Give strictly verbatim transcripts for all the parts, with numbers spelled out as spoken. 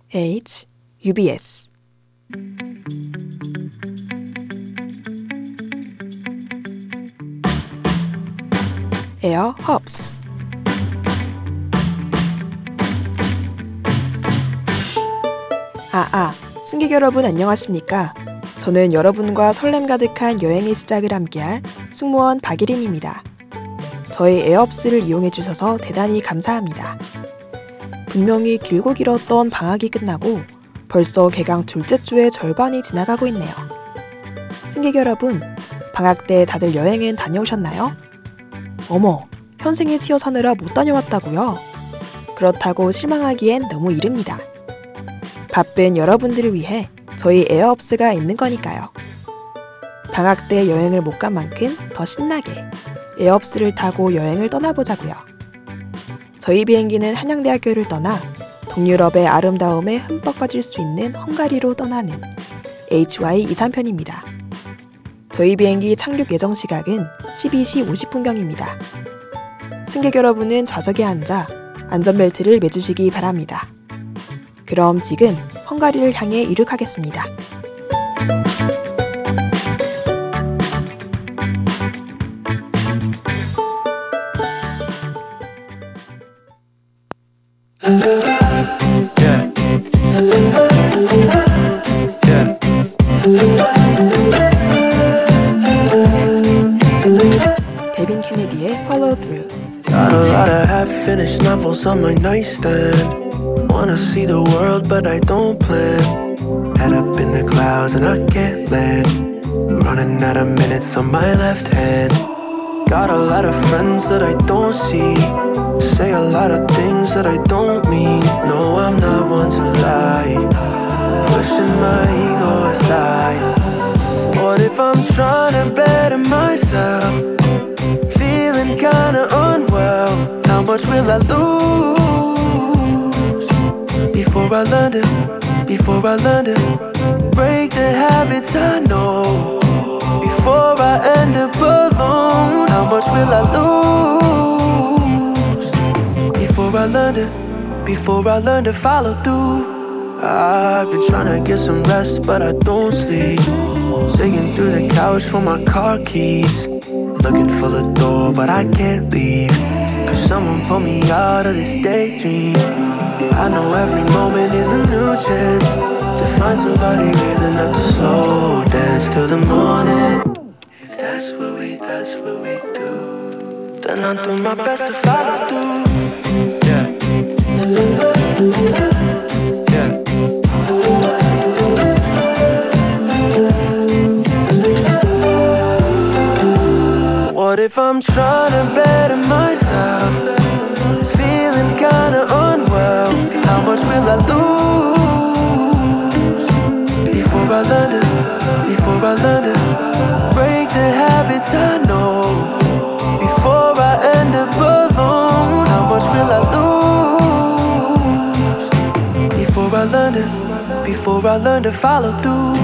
H, 유비에스. 에어 헙스. 아, 아, 승객 여러분 안녕하십니까? 저는 여러분과 설렘 가득한 여행의 시작을 함께할 승무원 박예린입니다. 저희 에어헙스를 이용해 주셔서 대단히 감사합니다. 분명히 길고 길었던 방학이 끝나고 벌써 개강 둘째 주의 절반이 지나가고 있네요. 승객 여러분, 방학 때 다들 여행은 다녀오셨나요? 어머, 현생에 치여 사느라 못 다녀왔다고요? 그렇다고 실망하기엔 너무 이릅니다. 바쁜 여러분들을 위해 저희 에어헙스가 있는 거니까요. 방학 때 여행을 못 간 만큼 더 신나게 에어헙스를 타고 여행을 떠나보자고요. 저희 비행기는 한양대학교를 떠나 동유럽의 아름다움에 흠뻑 빠질 수 있는 헝가리로 떠나는 에이치와이 이십삼 편입니다. 저희 비행기 착륙 예정 시각은 십이 시 오십 분경입니다. 승객 여러분은 좌석에 앉아 안전벨트를 매주시기 바랍니다. 그럼 지금 헝가리를 향해 이륙하겠습니다. 데빈 케네디의 Follow Through. Got a lot of half-finished novels on my nightstand. Wanna see the world but I don't plan. Head up in the clouds and I can't land. Running out of minutes on my left hand. Got a lot of friends that I don't see. Say a lot of things that I don't mean. No, I'm not one to lie. Pushing my ego aside. What if I'm trying to better myself? Feeling kinda unwell. How much will I lose before I learn to, before I learn to break the habits I know? Before I end up alone, how much will I lose before I learn to, before I learn to follow through? I've been trying to get some rest, but I don't sleep. Digging through the couch for my car keys. Looking for the door, but I can't leave. Cause someone pulled me out of this daydream. I know every moment is a new chance to find somebody real enough to slow dance till the morning. If that's what we, that's what we do, then I'll do my best to follow through. Yeah. Yeah. What if I'm trying to better myself? Feeling kinda unwell. How much will I lose before I learn to, before I learn to break the habits I know? Before I end up alone, how much will I lose before I learn to, before I learn to follow through?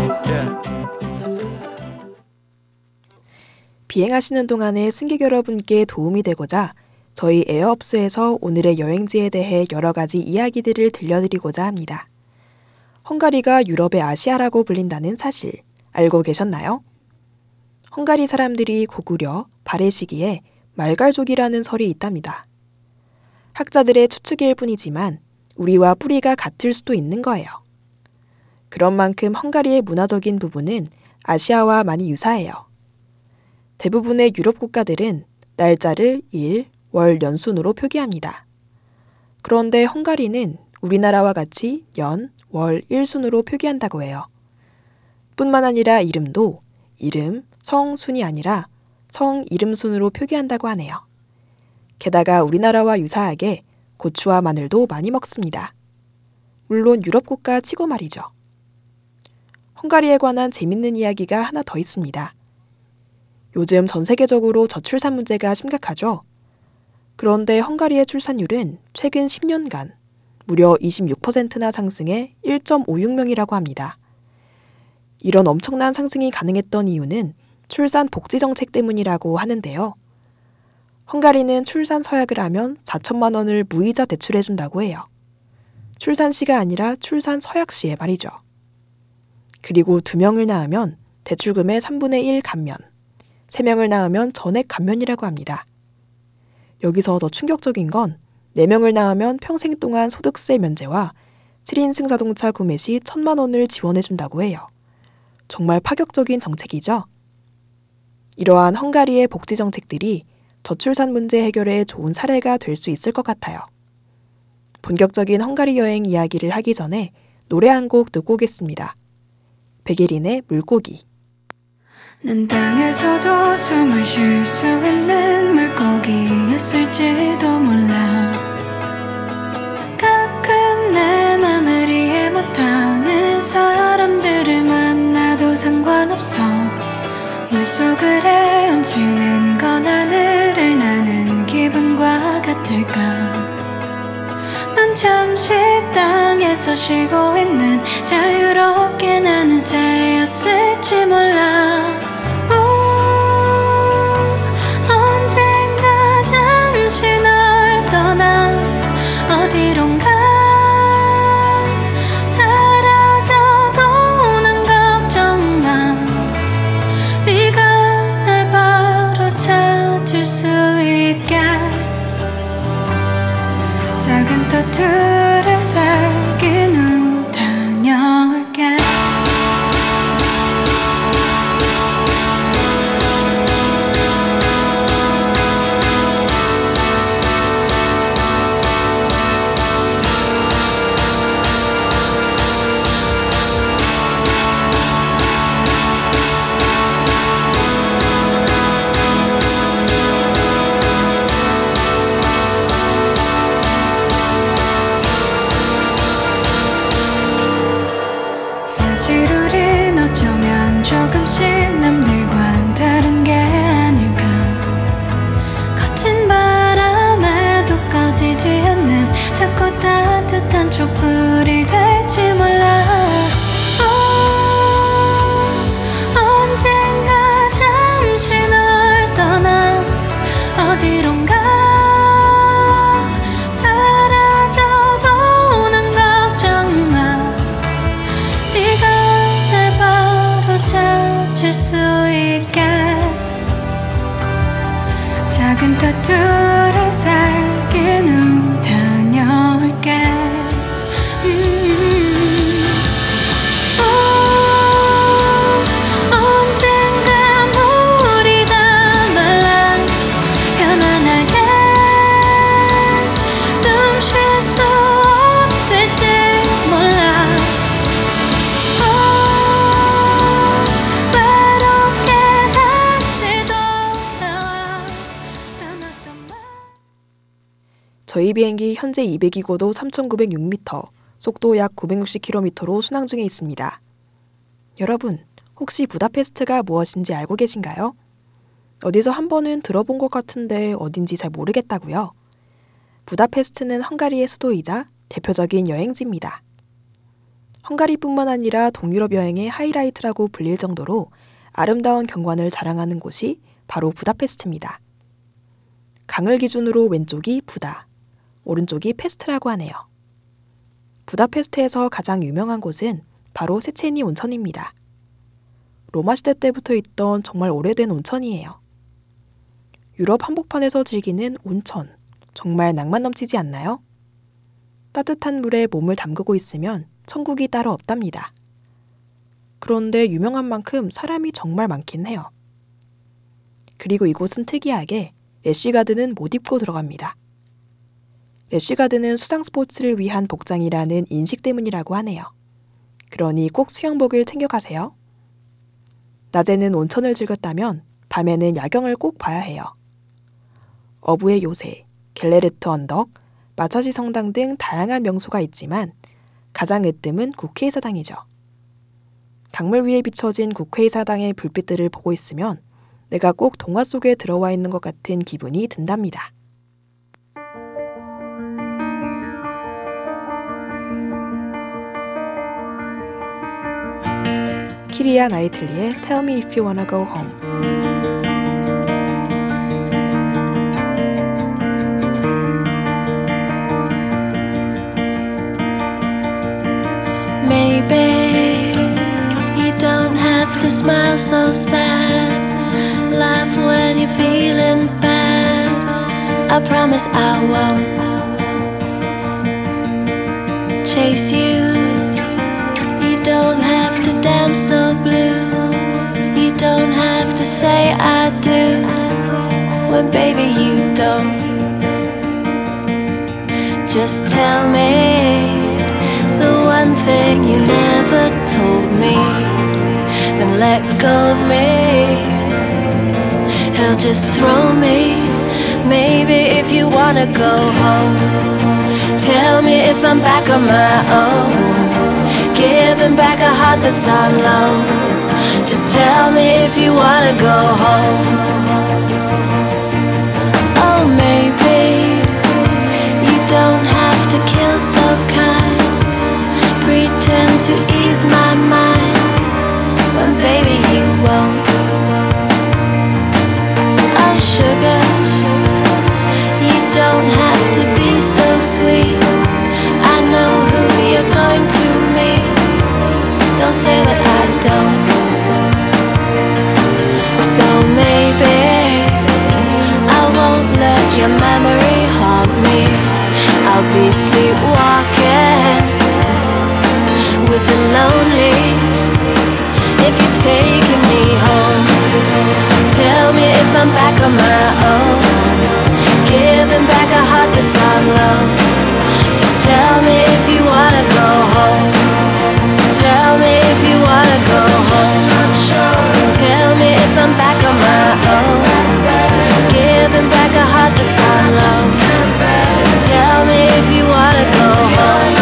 비행하시는 동안에 승객 여러분께 도움이 되고자 저희 에어헙스에서 오늘의 여행지에 대해 여러 가지 이야기들을 들려드리고자 합니다. 헝가리가 유럽의 아시아라고 불린다는 사실 알고 계셨나요? 헝가리 사람들이 고구려, 발해 시기에 말갈족이라는 설이 있답니다. 학자들의 추측일 뿐이지만 우리와 뿌리가 같을 수도 있는 거예요. 그런 만큼 헝가리의 문화적인 부분은 아시아와 많이 유사해요. 대부분의 유럽 국가들은 날짜를 일, 월, 연순으로 표기합니다. 그런데 헝가리는 우리나라와 같이 연, 월, 일순으로 표기한다고 해요. 뿐만 아니라 이름도 이름, 성, 순이 아니라 성, 이름 순으로 표기한다고 하네요. 게다가 우리나라와 유사하게 고추와 마늘도 많이 먹습니다. 물론 유럽 국가 치고 말이죠. 헝가리에 관한 재밌는 이야기가 하나 더 있습니다. 요즘 전 세계적으로 저출산 문제가 심각하죠. 그런데 헝가리의 출산율은 최근 십 년간 무려 이십육 퍼센트나 상승해 일 점 오육 명이라고 합니다. 이런 엄청난 상승이 가능했던 이유는 출산 복지 정책 때문이라고 하는데요. 헝가리는 출산 서약을 하면 사천만 원을 무이자 대출해준다고 해요. 출산시가 아니라 출산 서약시에 말이죠. 그리고 두 명을 낳으면 대출금의 삼분의 일 감면, 세 명을 낳으면 전액 감면이라고 합니다. 여기서 더 충격적인 건 네 명을 낳으면 평생 동안 소득세 면제와 칠 인승 자동차 구매 시 천만 원을 지원해준다고 해요. 정말 파격적인 정책이죠? 이러한 헝가리의 복지 정책들이 저출산 문제 해결에 좋은 사례가 될 수 있을 것 같아요. 본격적인 헝가리 여행 이야기를 하기 전에 노래 한 곡 듣고 오겠습니다. 백예린의 물고기. 난 땅에서도 숨을 쉴 수 있는 물고기였을지도 몰라. 가끔 내 맘을 이해 못하는 사람들을 만나도 상관없어. 물속을 헤엄치는 건 하늘을 나는 기분과 같을까. 난 잠시 땅에서 쉬고 있는 자유롭게 나는 새였을지 몰라. 오, 언젠가 잠시 널 떠나 어디론가 사라져도 난 걱정 마. 네가 날 바로 찾을 수 있게 작은 터틀을 새긴 후 다녀올게. 사실 우린 어쩌면 조금씩 남들과는 다른 게 아닐까. 거친 바람에도 꺼지지 않는 작고 따뜻한 촛불이 될지 몰라. 오, 언젠가 잠시 널 떠나 어디론가 사라져도 난 걱정 마. 네가 날 바로 찾을 수 있게 작은 타투를 새긴 후 다녀올게. 음. 오, 언젠가 물이 다 말라 편안하게 숨 쉴 수 없을지 몰라. 저희 비행기 현재 이백이고도 삼천구백육 미터, 속도 약 구백육십 킬로미터로 순항 중에 있습니다. 여러분, 혹시 부다페스트가 무엇인지 알고 계신가요? 어디서 한 번은 들어본 것 같은데 어딘지 잘 모르겠다고요? 부다페스트는 헝가리의 수도이자 대표적인 여행지입니다. 헝가리뿐만 아니라 동유럽 여행의 하이라이트라고 불릴 정도로 아름다운 경관을 자랑하는 곳이 바로 부다페스트입니다. 강을 기준으로 왼쪽이 부다, 오른쪽이 페스트라고 하네요. 부다페스트에서 가장 유명한 곳은 바로 세체니 온천입니다. 로마 시대 때부터 있던 정말 오래된 온천이에요. 유럽 한복판에서 즐기는 온천, 정말 낭만 넘치지 않나요? 따뜻한 물에 몸을 담그고 있으면 천국이 따로 없답니다. 그런데 유명한 만큼 사람이 정말 많긴 해요. 그리고 이곳은 특이하게 래쉬가드는 못 입고 들어갑니다. 래쉬가드는 수상 스포츠를 위한 복장이라는 인식 때문이라고 하네요. 그러니 꼭 수영복을 챙겨가세요. 낮에는 온천을 즐겼다면 밤에는 야경을 꼭 봐야 해요. 어부의 요새, 갤레르트 언덕, 마차시 성당 등 다양한 명소가 있지만 가장 으뜸은 국회의사당이죠. 강물 위에 비춰진 국회의사당의 불빛들을 보고 있으면 내가 꼭 동화 속에 들어와 있는 것 같은 기분이 든답니다. 키리아 나이틀리의 Tell Me If You Wanna Go Home. baby, you don't have to smile so sad. Laugh when you're feeling bad. I promise I won't chase you. You don't have to dance so blue. You don't have to say I do when baby you don't. Just tell me the one thing you never told me, then let go of me. He'll just throw me. Maybe if you wanna go home, tell me if I'm back on my own, giving back a heart that's on loan. Just tell me if you wanna go home. Oh, maybe you don't have to kill so kind, pretend to ease my mind when baby you won't. Oh sugar, you don't have to be so sweet. I know who you're going to meet. Don't say that I don't. So maybe I won't let your memory haunt me. I'll be sleepwalking with the lonely. If you're taking me home, tell me if I'm back on my own, giving back a heart that's on loan. Just tell me if you wanna go home. Tell me if you wanna go home. Tell me if I'm back on my own, giving back a heart that's on loan. Tell me if you wanna go home.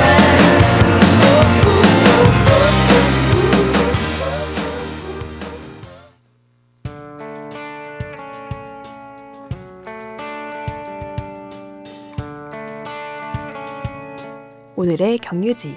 오늘의 경유지.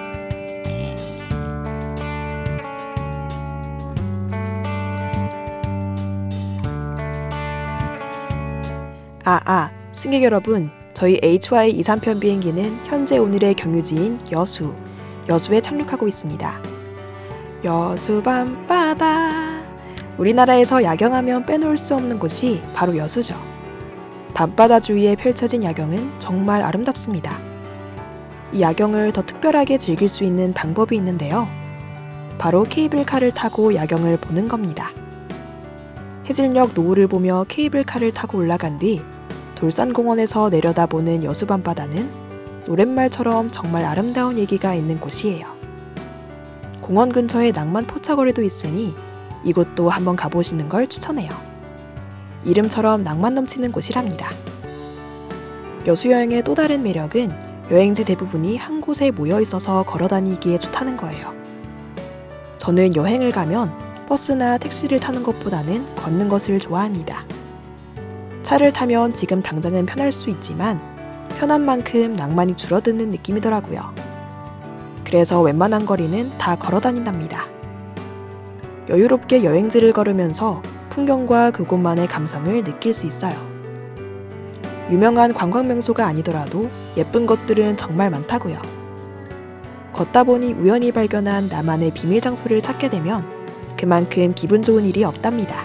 아, 아, 승객 여러분, 저희 에이치와이 이십삼 편 비행기는 현재 오늘의 경유지인 여수, 여수에 착륙하고 있습니다. 여수 밤바다. 우리나라에서 야경하면 빼놓을 수 없는 곳이 바로 여수죠. 밤바다 주위에 펼쳐진 야경은 정말 아름답습니다. 이 야경을 더 특별하게 즐길 수 있는 방법이 있는데요. 바로 케이블카를 타고 야경을 보는 겁니다. 해질녘 노을을 보며 케이블카를 타고 올라간 뒤 돌산공원에서 내려다보는 여수 밤바다는 노랫말처럼 정말 아름다운 얘기가 있는 곳이에요. 공원 근처에 낭만 포차거리도 있으니 이곳도 한번 가보시는 걸 추천해요. 이름처럼 낭만 넘치는 곳이랍니다. 여수 여행의 또 다른 매력은 여행지 대부분이 한 곳에 모여 있어서 걸어 다니기에 좋다는 거예요. 저는 여행을 가면 버스나 택시를 타는 것보다는 걷는 것을 좋아합니다. 차를 타면 지금 당장은 편할 수 있지만 편한 만큼 낭만이 줄어드는 느낌이더라고요. 그래서 웬만한 거리는 다 걸어 다닌답니다. 여유롭게 여행지를 걸으면서 풍경과 그곳만의 감성을 느낄 수 있어요. 유명한 관광 명소가 아니더라도 예쁜 것들은 정말 많다고요. 걷다 보니 우연히 발견한 나만의 비밀 장소를 찾게 되면 그만큼 기분 좋은 일이 없답니다.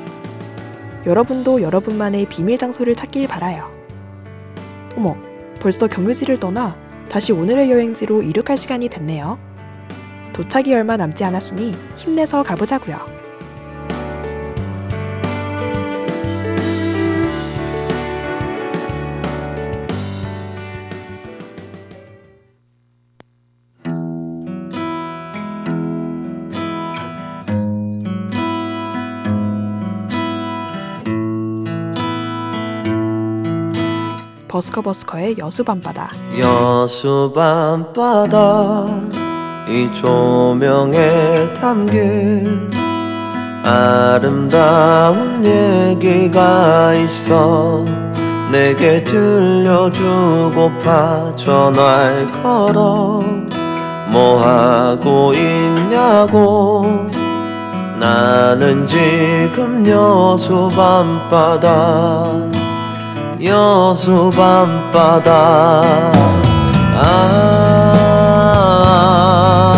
여러분도 여러분만의 비밀 장소를 찾길 바라요. 어머, 벌써 경유지를 떠나 다시 오늘의 여행지로 이륙할 시간이 됐네요. 도착이 얼마 남지 않았으니 힘내서 가보자고요. 버스커버스커의 여수 밤바다. 여수 밤바다 이 조명에 담긴 아름다운 얘기가 있어 내게 들려주고파 전화를 걸어 뭐하고 있냐고 나는 지금 여수 밤바다 여수 밤바다 아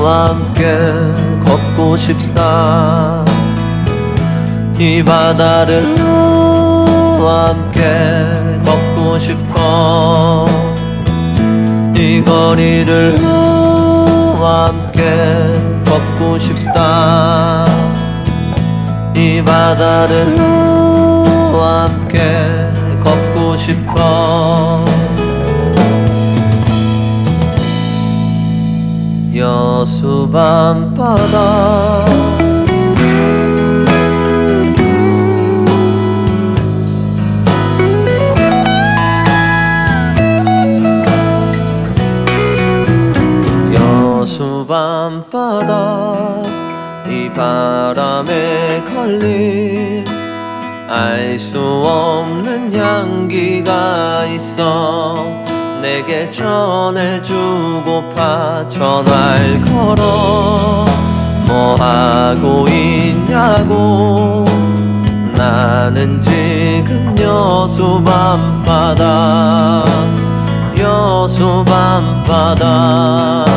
함께 걷고 싶다. 이 바다를 너와 함께 걷고 싶어. 이 거리를 너와 함께 걷고 싶다. 이 바다를 너와 함께 걷고 싶어. 여수 밤바다 여수 밤바다 이 바람에 걸린 알 수 없는 향기가 있어. 내게 전해주고파 전화를 걸어. 뭐하고 있냐고. 나는 지금 여수 밤바다 여수 밤바다.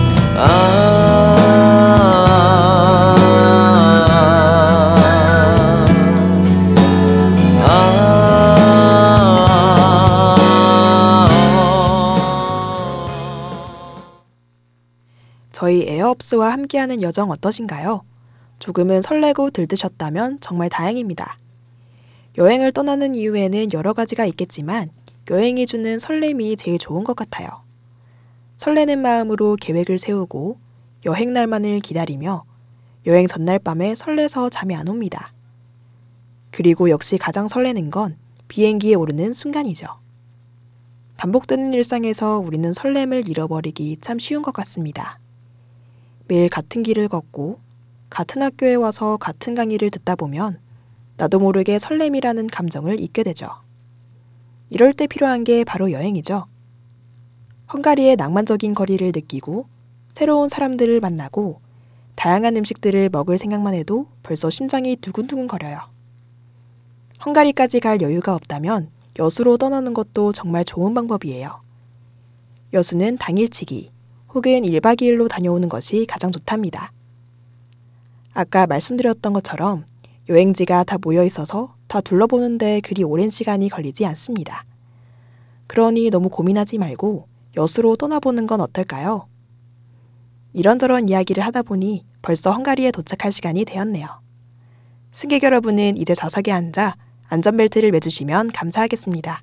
저희 에어업스와 함께하는 여정 어떠신가요? 조금은 설레고 들뜨셨다면 정말 다행입니다. 여행을 떠나는 이유에는 여러 가지가 있겠지만 여행이 주는 설렘이 제일 좋은 것 같아요. 설레는 마음으로 계획을 세우고 여행 날만을 기다리며 여행 전날 밤에 설레서 잠이 안 옵니다. 그리고 역시 가장 설레는 건 비행기에 오르는 순간이죠. 반복되는 일상에서 우리는 설렘을 잃어버리기 참 쉬운 것 같습니다. 매일 같은 길을 걷고 같은 학교에 와서 같은 강의를 듣다 보면 나도 모르게 설렘이라는 감정을 잊게 되죠. 이럴 때 필요한 게 바로 여행이죠. 헝가리의 낭만적인 거리를 느끼고 새로운 사람들을 만나고 다양한 음식들을 먹을 생각만 해도 벌써 심장이 두근두근 거려요. 헝가리까지 갈 여유가 없다면 여수로 떠나는 것도 정말 좋은 방법이에요. 여수는 당일치기 혹은 일박 이일로 다녀오는 것이 가장 좋답니다. 아까 말씀드렸던 것처럼 여행지가 다 모여 있어서 다 둘러보는데 그리 오랜 시간이 걸리지 않습니다. 그러니 너무 고민하지 말고 여수로 떠나보는 건 어떨까요? 이런저런 이야기를 하다 보니 벌써 헝가리에 도착할 시간이 되었네요. 승객 여러분은 이제 좌석에 앉아 안전벨트를 매주시면 감사하겠습니다.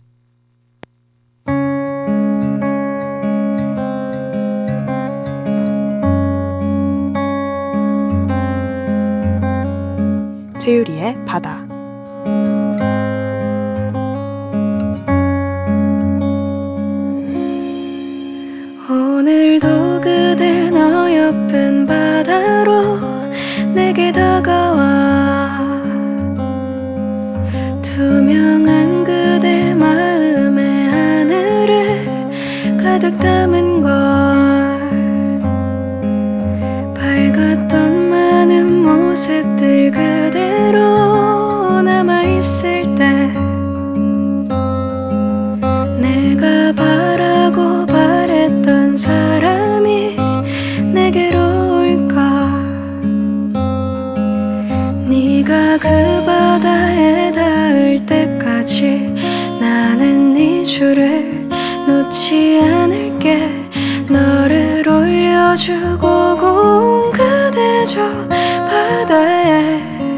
최유리의 바다. 오늘도 그댈 너여쁜 바다로 내게 다가와. 투명한 그대 마음의 하늘을 가득 담은 걸. 밝았던 많은 모습들 그대로 남아있을 때 내가 바라고 바랬던 사람이 내게로 올까. 네가 그 바다에 닿을 때까지 나는 네 줄을 놓지 않을게. 너를 올려주고 공 그대 저 바다에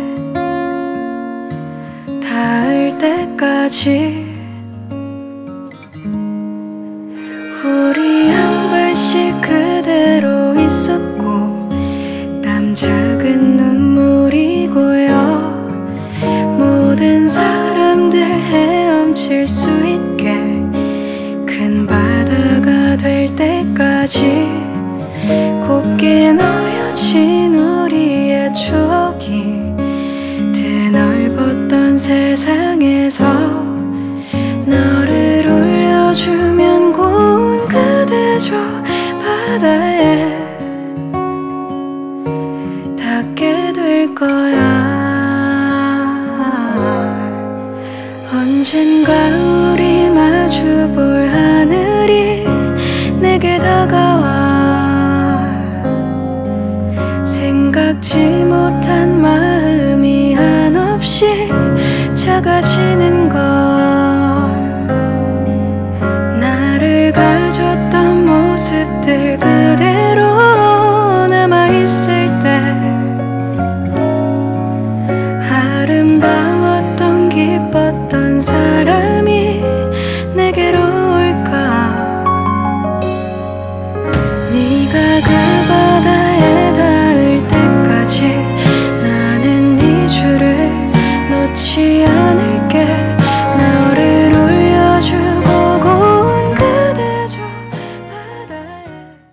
닿을 때까지 우리 한 발씩 그대로 있었고 땀 작은 눈물이 고여 모든 사람들 헤엄칠 수 있게 큰 바다가 될 때까지 곱게 놓여진 우리의 추억이 드넓었던 세상에서 너를 올려주면 고운 그대 저 바다에 닿게 될 거야. 언젠가 우리 마주볼 하늘이 내게 다가와 막지 못한 마음이 한없이 작아지는 걸 나를 가졌던 모습들 그대로 남아있을 때 아름다웠던 기뻤던 사람이 내게로 올까 네가 그 바다에 닿을 때까지 나는 네 줄을 놓지 않을게 너를 올려주고 고운 그대 저 바다에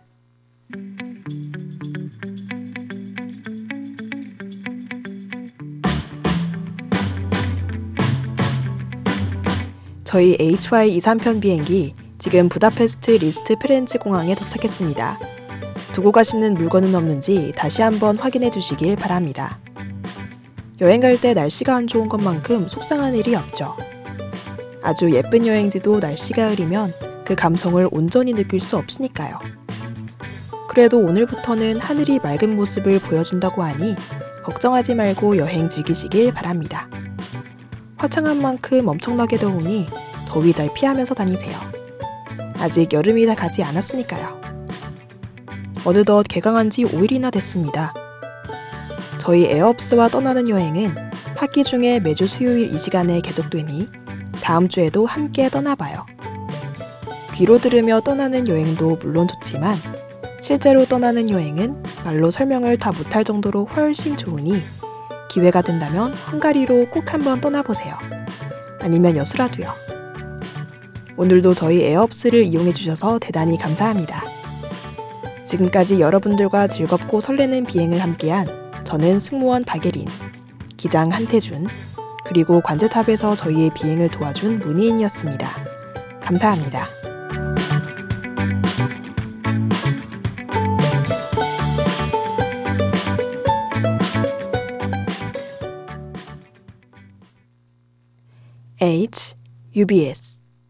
저희 에이치와이 이십삼 편 비행기 지금 부다페스트 리스트 프렌츠 공항에 도착했습니다. 두고 가시는 물건은 없는지 다시 한번 확인해 주시길 바랍니다. 여행 갈 때 날씨가 안 좋은 것만큼 속상한 일이 없죠. 아주 예쁜 여행지도 날씨가 흐리면 그 감성을 온전히 느낄 수 없으니까요. 그래도 오늘부터는 하늘이 맑은 모습을 보여준다고 하니 걱정하지 말고 여행 즐기시길 바랍니다. 화창한 만큼 엄청나게 더우니 더위 잘 피하면서 다니세요. 아직 여름이 다 가지 않았으니까요. 어느덧 개강한 지 오 일이나 됐습니다. 저희 에어업스와 떠나는 여행은 학기 중에 매주 수요일 이 시간에 계속되니 다음 주에도 함께 떠나봐요. 귀로 들으며 떠나는 여행도 물론 좋지만 실제로 떠나는 여행은 말로 설명을 다 못할 정도로 훨씬 좋으니 기회가 된다면 헝가리로 꼭 한번 떠나보세요. 아니면 여수라도요. 오늘도 저희 에어업스를 이용해주셔서 대단히 감사합니다. 지금까지 여러분들과 즐겁고 설레는 비행을 함께한 저는 승무원 박예린, 기장 한태준, 그리고 관제탑에서 저희의 비행을 도와준 문희인이었습니다. 감사합니다. H, 유비에스